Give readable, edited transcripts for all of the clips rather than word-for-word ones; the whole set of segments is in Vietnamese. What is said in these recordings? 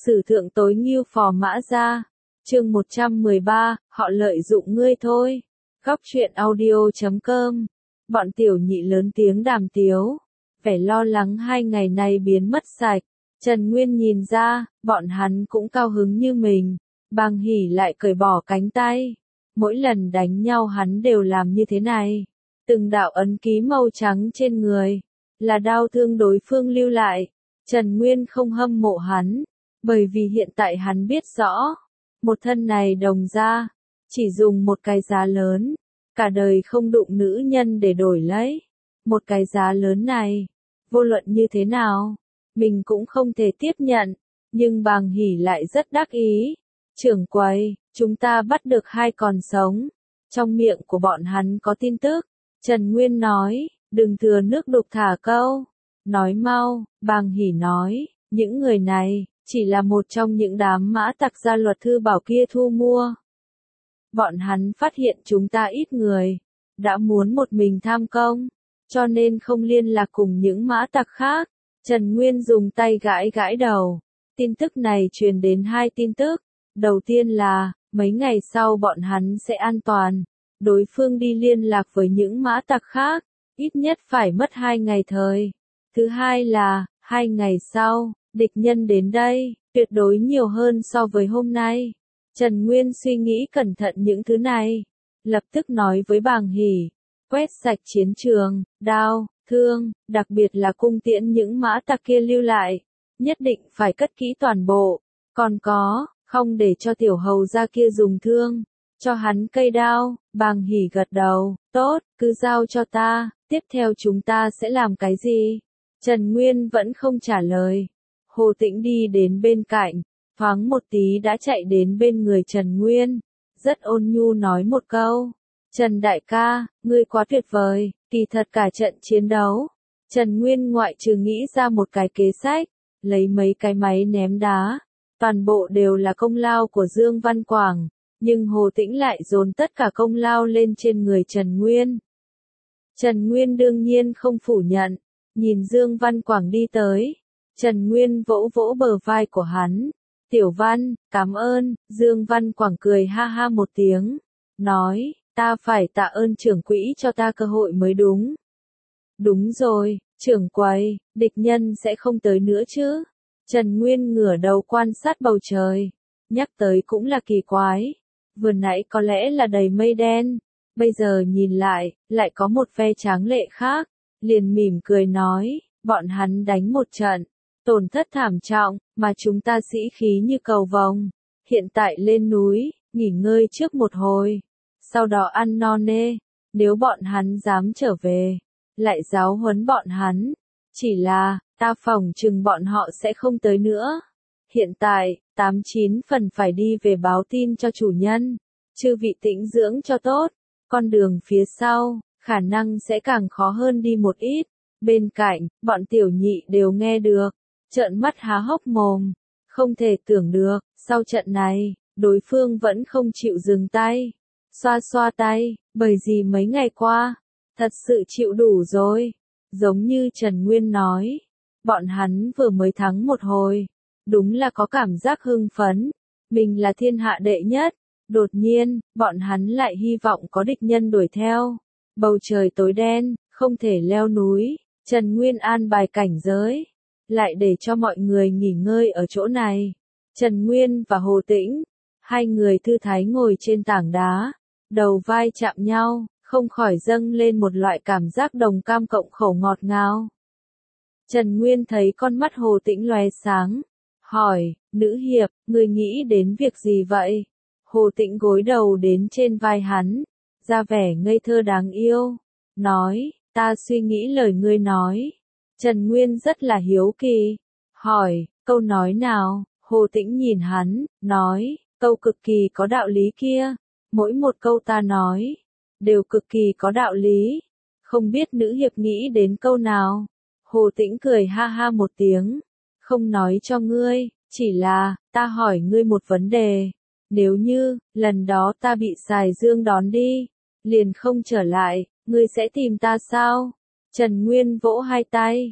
Sử thượng tối Ngưu Phò Mã Gia. Chương 113, họ lợi dụng ngươi thôi. Góc truyện audio.com. Bọn tiểu nhị lớn tiếng đàm tiếu, vẻ lo lắng 2 ngày nay biến mất sạch. Trần Nguyên nhìn ra, bọn hắn cũng cao hứng như mình. Bàng Hỉ lại cởi bỏ cánh tay. Mỗi lần đánh nhau hắn đều làm như thế này. Từng đạo ấn ký màu trắng trên người, là đau thương đối phương lưu lại. Trần Nguyên không hâm mộ hắn, bởi vì hiện tại hắn biết rõ, một thân này đồng ra, chỉ dùng một cái giá lớn, cả đời không đụng nữ nhân để đổi lấy. Một cái giá lớn này, vô luận như thế nào, mình cũng không thể tiếp nhận, nhưng Bàng Hỉ lại rất đắc ý. Trưởng quầy, chúng ta bắt được 2 còn sống. Trong miệng của bọn hắn có tin tức. Trần Nguyên nói, đừng thừa nước đục thả câu. Nói mau, Bàng Hỉ nói, những người này, chỉ là một trong những đám mã tặc gia luật thư bảo kia thu mua. Bọn hắn phát hiện chúng ta ít người, đã muốn một mình tham công, cho nên không liên lạc cùng những mã tặc khác. Trần Nguyên dùng tay gãi gãi đầu. Tin tức này truyền đến 2 tin tức. Đầu tiên là, mấy ngày sau bọn hắn sẽ an toàn. Đối phương đi liên lạc với những mã tặc khác, ít nhất phải mất 2 ngày thời. Thứ hai là, 2 ngày sau, địch nhân đến đây, tuyệt đối nhiều hơn so với hôm nay. Trần Nguyên suy nghĩ cẩn thận những thứ này, lập tức nói với Bàng Hỉ, quét sạch chiến trường, đao, thương, đặc biệt là cung tiễn những mã tặc kia lưu lại, nhất định phải cất kỹ toàn bộ, còn có, không để cho tiểu hầu gia kia dùng thương, cho hắn cây đao. Bàng Hỉ gật đầu, tốt, cứ giao cho ta, tiếp theo chúng ta sẽ làm cái gì? Trần Nguyên vẫn không trả lời. Hồ Tĩnh đi đến bên cạnh, thoáng một tí đã chạy đến bên người Trần Nguyên, rất ôn nhu nói một câu, Trần đại ca, ngươi quá tuyệt vời, kỳ thật cả trận chiến đấu. Trần Nguyên ngoại trừ nghĩ ra một cái kế sách, lấy mấy cái máy ném đá, toàn bộ đều là công lao của Dương Văn Quảng, nhưng Hồ Tĩnh lại dồn tất cả công lao lên trên người Trần Nguyên. Trần Nguyên đương nhiên không phủ nhận, nhìn Dương Văn Quảng đi tới, Trần Nguyên vỗ vỗ bờ vai của hắn, Tiểu Văn, cảm ơn. Dương Văn Quảng cười ha ha một tiếng, nói, ta phải tạ ơn trưởng quỹ cho ta cơ hội mới đúng. Đúng rồi, trưởng quầy, địch nhân sẽ không tới nữa chứ? Trần Nguyên ngửa đầu quan sát bầu trời, nhắc tới cũng là kỳ quái, vừa nãy có lẽ là đầy mây đen, bây giờ nhìn lại có một ve tráng lệ khác, liền mỉm cười nói, bọn hắn đánh một trận, tổn thất thảm trọng, mà chúng ta sĩ khí như cầu vồng, hiện tại lên núi, nghỉ ngơi trước một hồi, sau đó ăn no nê, nếu bọn hắn dám trở về, lại giáo huấn bọn hắn, chỉ là, ta phỏng chừng bọn họ sẽ không tới nữa. Hiện tại, 89 phần phải đi về báo tin cho chủ nhân, chư vị tĩnh dưỡng cho tốt, con đường phía sau, khả năng sẽ càng khó hơn đi một ít. Bên cạnh, bọn tiểu nhị đều nghe được, trợn mắt há hốc mồm, không thể tưởng được, sau trận này, đối phương vẫn không chịu dừng tay, xoa xoa tay, bởi vì mấy ngày qua, thật sự chịu đủ rồi, giống như Trần Nguyên nói, bọn hắn vừa mới thắng một hồi, đúng là có cảm giác hưng phấn, mình là thiên hạ đệ nhất, đột nhiên, bọn hắn lại hy vọng có địch nhân đuổi theo, bầu trời tối đen, không thể leo núi, Trần Nguyên an bài cảnh giới, lại để cho mọi người nghỉ ngơi ở chỗ này. Trần Nguyên và Hồ Tĩnh, 2 người thư thái ngồi trên tảng đá, đầu vai chạm nhau, không khỏi dâng lên một loại cảm giác đồng cam cộng khổ ngọt ngào. Trần Nguyên thấy con mắt Hồ Tĩnh lóe sáng, hỏi, nữ hiệp, người nghĩ đến việc gì vậy? Hồ Tĩnh gối đầu đến trên vai hắn, ra vẻ ngây thơ đáng yêu, nói, ta suy nghĩ lời ngươi nói. Trần Nguyên rất là hiếu kỳ, hỏi, câu nói nào? Hồ Tĩnh nhìn hắn, nói, câu cực kỳ có đạo lý kia, mỗi một câu ta nói, đều cực kỳ có đạo lý, không biết nữ hiệp nghĩ đến câu nào? Hồ Tĩnh cười ha ha một tiếng, không nói cho ngươi, chỉ là, ta hỏi ngươi một vấn đề, nếu như, lần đó ta bị Sài Dương đón đi, liền không trở lại, ngươi sẽ tìm ta sao? Trần Nguyên vỗ 2 tay,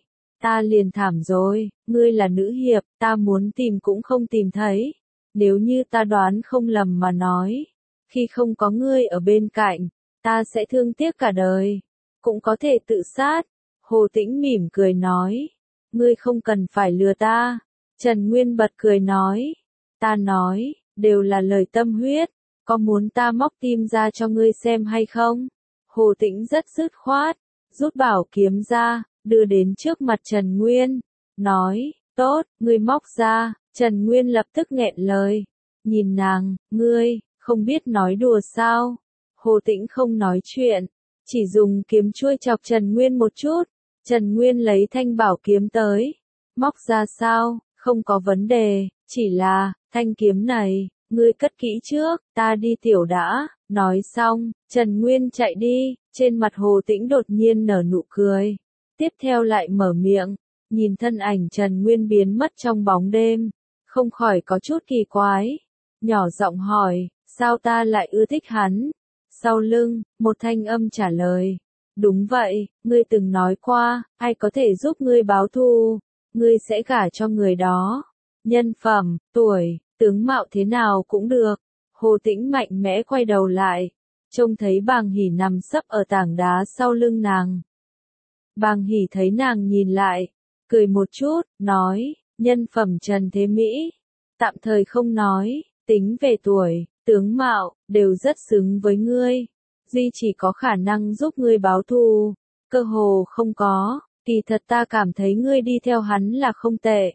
ta liền thảm rồi, ngươi là nữ hiệp, ta muốn tìm cũng không tìm thấy. Nếu như ta đoán không lầm mà nói, khi không có ngươi ở bên cạnh, ta sẽ thương tiếc cả đời, cũng có thể tự sát. Hồ Tĩnh mỉm cười nói, ngươi không cần phải lừa ta. Trần Nguyên bật cười nói, ta nói, đều là lời tâm huyết, có muốn ta móc tim ra cho ngươi xem hay không? Hồ Tĩnh rất dứt khoát, rút bảo kiếm ra, đưa đến trước mặt Trần Nguyên, nói, tốt, ngươi móc ra. Trần Nguyên lập tức nghẹn lời, nhìn nàng, ngươi, không biết nói đùa sao? Hồ Tĩnh không nói chuyện, chỉ dùng kiếm chuôi chọc Trần Nguyên một chút. Trần Nguyên lấy thanh bảo kiếm tới, móc ra sao, không có vấn đề, chỉ là, thanh kiếm này, ngươi cất kỹ trước, ta đi tiểu đã. Nói xong, Trần Nguyên chạy đi, trên mặt Hồ Tĩnh đột nhiên nở nụ cười. Tiếp theo lại mở miệng, nhìn thân ảnh Trần Nguyên biến mất trong bóng đêm, không khỏi có chút kỳ quái. Nhỏ giọng hỏi, sao ta lại ưa thích hắn? Sau lưng, một thanh âm trả lời. Đúng vậy, ngươi từng nói qua, ai có thể giúp ngươi báo thù, ngươi sẽ gả cho người đó. Nhân phẩm, tuổi, tướng mạo thế nào cũng được. Hồ Tĩnh mạnh mẽ quay đầu lại, trông thấy Bàng Hỉ nằm sấp ở tảng đá sau lưng nàng. Bàng Hỉ thấy nàng nhìn lại, cười một chút, nói, nhân phẩm Trần Thế Mỹ, tạm thời không nói, tính về tuổi, tướng mạo, đều rất xứng với ngươi. Duy chỉ có khả năng giúp ngươi báo thù, cơ hồ không có, kỳ thật ta cảm thấy ngươi đi theo hắn là không tệ.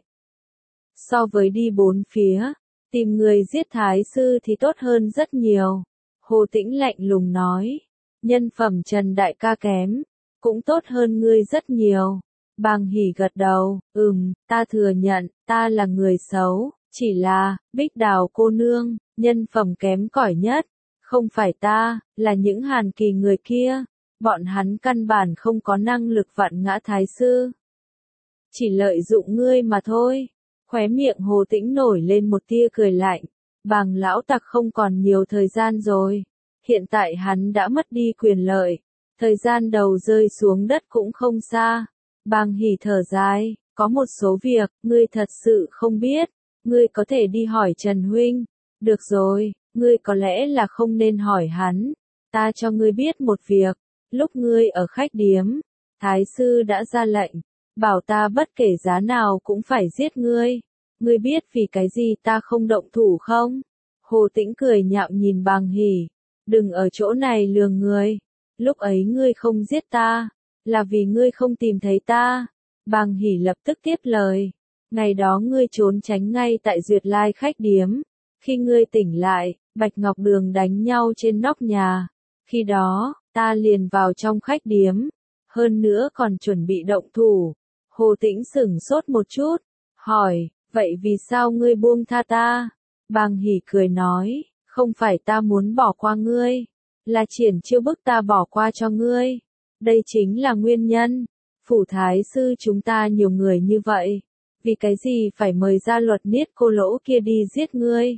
So với đi bốn phía, tìm người giết thái sư thì tốt hơn rất nhiều. Hồ Tĩnh lạnh lùng nói, nhân phẩm Trần đại ca kém, cũng tốt hơn ngươi rất nhiều. Bàng Hỉ gật đầu, ta thừa nhận, ta là người xấu, chỉ là, Bích Đào cô nương, nhân phẩm kém cỏi nhất. Không phải ta, là những Hàn Kỳ người kia, bọn hắn căn bản không có năng lực vặn ngã thái sư. Chỉ lợi dụng ngươi mà thôi. Khóe miệng Hồ Tĩnh nổi lên một tia cười lạnh, Bàng lão tặc không còn nhiều thời gian rồi. Hiện tại hắn đã mất đi quyền lợi, thời gian đầu rơi xuống đất cũng không xa. Bàng Hỉ thở dài, có một số việc, ngươi thật sự không biết, ngươi có thể đi hỏi Trần Huynh. Được rồi, ngươi có lẽ là không nên hỏi hắn, ta cho ngươi biết một việc, lúc ngươi ở khách điếm, Thái sư đã ra lệnh, bảo ta bất kể giá nào cũng phải giết ngươi. Ngươi biết vì cái gì ta không động thủ không? Hồ Tĩnh cười nhạo nhìn Bàng Hỉ, đừng ở chỗ này lừa người. Lúc ấy ngươi không giết ta, là vì ngươi không tìm thấy ta. Bàng Hỉ lập tức tiếp lời, ngày đó ngươi trốn tránh ngay tại Duyệt Lai khách điếm. Khi ngươi tỉnh lại, Bạch Ngọc Đường đánh nhau trên nóc nhà. Khi đó, ta liền vào trong khách điếm. Hơn nữa còn chuẩn bị động thủ. Hồ Tĩnh sửng sốt một chút, hỏi, vậy vì sao ngươi buông tha ta? Bàng Hỉ cười nói, không phải ta muốn bỏ qua ngươi, là Triển Chiêu bức ta bỏ qua cho ngươi. Đây chính là nguyên nhân. Phủ thái sư chúng ta nhiều người như vậy, vì cái gì phải mời ra Luật Niết cô lỗ kia đi giết ngươi?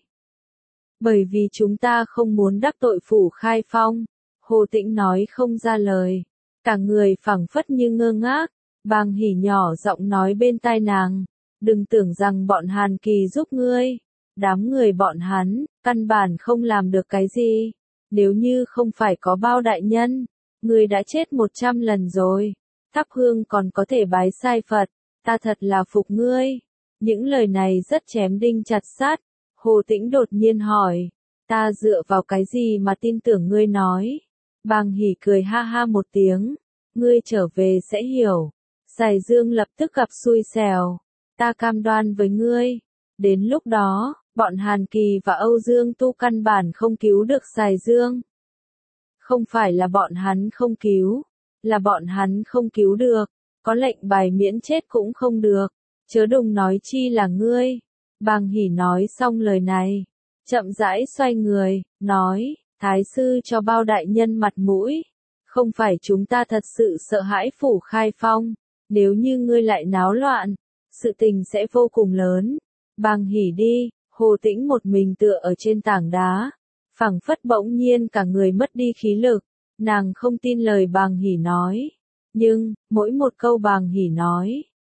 Bởi vì chúng ta không muốn đắc tội phủ Khai Phong. Hồ Tĩnh nói không ra lời, cả người phảng phất như ngơ ngác. Bàng Hỉ nhỏ giọng nói bên tai nàng, đừng tưởng rằng bọn Hàn Kỳ giúp ngươi, đám người bọn hắn, căn bản không làm được cái gì. Nếu như không phải có Bao đại nhân, ngươi đã chết 100 lần rồi. Thắp hương còn có thể bái sai Phật, ta thật là phục ngươi. Những lời này rất chém đinh chặt sắt. Hồ Tĩnh đột nhiên hỏi, ta dựa vào cái gì mà tin tưởng ngươi nói? Bàng Hỉ cười ha ha một tiếng, ngươi trở về sẽ hiểu. Sài Dương lập tức gặp xui xẻo, ta cam đoan với ngươi. Đến lúc đó, bọn Hàn Kỳ và Âu Dương Tu căn bản không cứu được Sài Dương. Không phải là bọn hắn không cứu, là bọn hắn không cứu được, có lệnh bài miễn chết cũng không được, chớ đừng nói chi là ngươi. Bàng Hỉ nói xong lời này, chậm rãi xoay người, nói, Thái sư cho Bao đại nhân mặt mũi, không phải chúng ta thật sự sợ hãi phủ Khai Phong, nếu như ngươi lại náo loạn, sự tình sẽ vô cùng lớn. Bàng Hỉ đi. Hồ Tĩnh một mình tựa ở trên tảng đá, phảng phất bỗng nhiên cả người mất đi khí lực, nàng không tin lời Bàng Hỉ nói, nhưng, mỗi một câu Bàng Hỉ nói,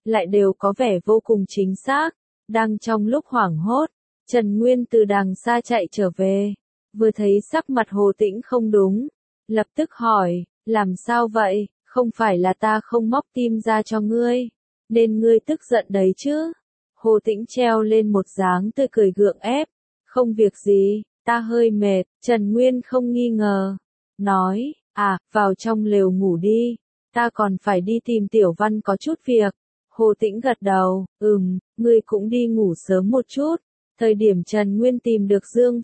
lại đều có vẻ vô cùng chính xác. Đang trong lúc hoảng hốt, Trần Nguyên từ đằng xa chạy trở về, vừa thấy sắc mặt Hồ Tĩnh không đúng, lập tức hỏi, làm sao vậy, không phải là ta không móc tim ra cho ngươi, nên ngươi tức giận đấy chứ? Hồ Tĩnh treo lên một dáng tươi cười gượng ép, không việc gì, ta hơi mệt. Trần Nguyên không nghi ngờ, nói, vào trong lều ngủ đi, ta còn phải đi tìm Tiểu Văn có chút việc. Hồ Tĩnh gật đầu, ngươi cũng đi ngủ sớm một chút. Thời điểm Trần Nguyên tìm được Dương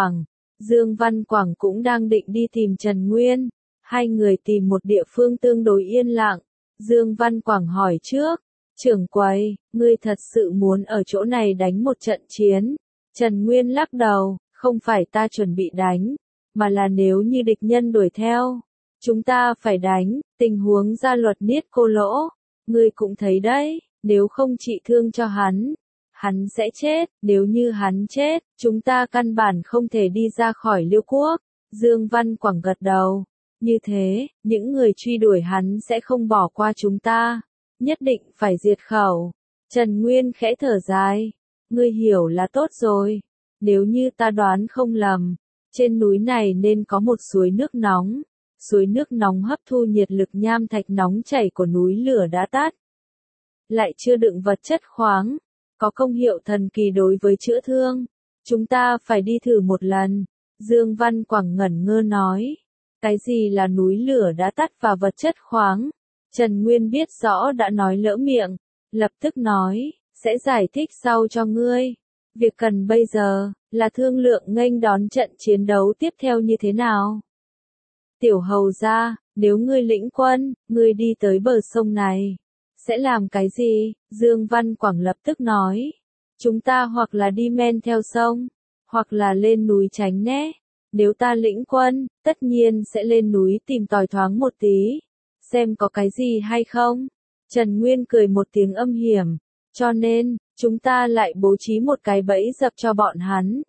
Văn Quảng cũng đang định đi tìm Trần Nguyên. Hai người tìm một địa phương tương đối yên lặng. Dương Văn Quảng hỏi trước, trưởng quầy, ngươi thật sự muốn ở chỗ này đánh một trận chiến? Trần Nguyên lắc đầu, không phải ta chuẩn bị đánh, mà là nếu như địch nhân đuổi theo, chúng ta phải đánh. Tình huống gia luật Niết Cô Lỗ, ngươi cũng thấy đấy, nếu không trị thương cho hắn sẽ chết, nếu như hắn chết, chúng ta căn bản không thể đi ra khỏi Liêu Quốc. Dương Văn Quảng gật đầu, như thế, những người truy đuổi hắn sẽ không bỏ qua chúng ta, nhất định phải diệt khẩu. Trần Nguyên khẽ thở dài, ngươi hiểu là tốt rồi, nếu như ta đoán không lầm, trên núi này nên có một suối nước nóng hấp thu nhiệt lực nham thạch nóng chảy của núi lửa đã tắt, lại chưa đựng vật chất khoáng, có công hiệu thần kỳ đối với chữa thương. Chúng ta phải đi thử một lần. Dương Văn Quảng ngẩn ngơ nói, cái gì là núi lửa đã tắt và vật chất khoáng? Trần Nguyên biết rõ đã nói lỡ miệng, lập tức nói, sẽ giải thích sau cho ngươi. Việc cần bây giờ là thương lượng nghênh đón trận chiến đấu tiếp theo như thế nào. Tiểu hầu gia, nếu ngươi lĩnh quân, ngươi đi tới bờ sông này, sẽ làm cái gì? Dương Văn Quảng lập tức nói, chúng ta hoặc là đi men theo sông, hoặc là lên núi tránh né. Nếu ta lĩnh quân, tất nhiên sẽ lên núi tìm tòi thoáng một tí, xem có cái gì hay không. Trần Nguyên cười một tiếng âm hiểm, cho nên, chúng ta lại bố trí một cái bẫy dập cho bọn hắn.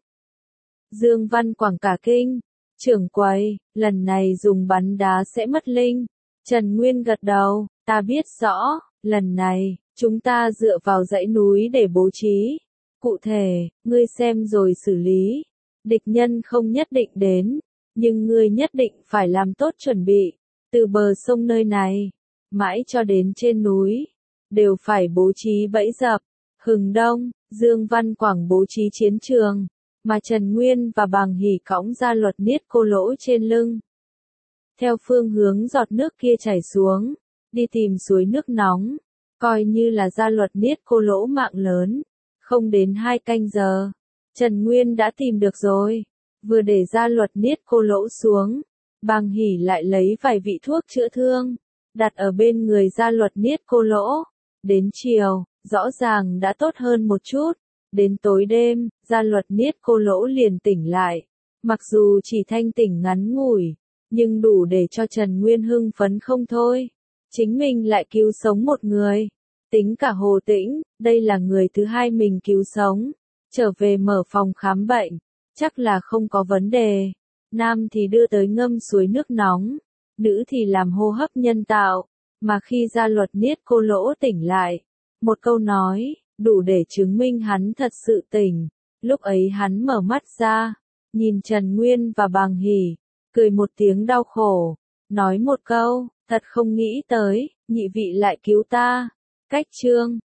Dương Văn Quảng cả kinh, trưởng quầy, lần này dùng bắn đá sẽ mất linh. Trần Nguyên gật đầu, ta biết rõ, lần này, chúng ta dựa vào dãy núi để bố trí. Cụ thể, ngươi xem rồi xử lý. Địch nhân không nhất định đến, nhưng ngươi nhất định phải làm tốt chuẩn bị. Từ bờ sông nơi này, mãi cho đến trên núi, đều phải bố trí bẫy dập. Hừng đông, Dương Văn Quảng bố trí chiến trường, mà Trần Nguyên và Bàng Hỷ cõng ra luật Niết Cô Lỗ trên lưng. Theo phương hướng giọt nước kia chảy xuống, đi tìm suối nước nóng, coi như là gia luật Niết Cô Lỗ mạng lớn. Không đến 2 canh giờ, Trần Nguyên đã tìm được rồi. Vừa để gia luật Niết Cô Lỗ xuống, Bàng Hỷ lại lấy vài vị thuốc chữa thương, đặt ở bên người gia luật Niết Cô Lỗ. Đến chiều, rõ ràng đã tốt hơn một chút. Đến tối đêm, gia luật Niết Cô Lỗ liền tỉnh lại. Mặc dù chỉ thanh tỉnh ngắn ngủi, nhưng đủ để cho Trần Nguyên hưng phấn không thôi. Chính mình lại cứu sống một người. Tính cả Hồ Tĩnh, đây là người thứ 2 mình cứu sống. Trở về mở phòng khám bệnh, chắc là không có vấn đề. Nam thì đưa tới ngâm suối nước nóng, nữ thì làm hô hấp nhân tạo. Mà khi gia luật Niết Cô Lỗ tỉnh lại, một câu nói, đủ để chứng minh hắn thật sự tỉnh. Lúc ấy hắn mở mắt ra, nhìn Trần Nguyên và Bàng Hỷ, cười một tiếng đau khổ, nói một câu, thật không nghĩ tới, nhị vị lại cứu ta. Cách chương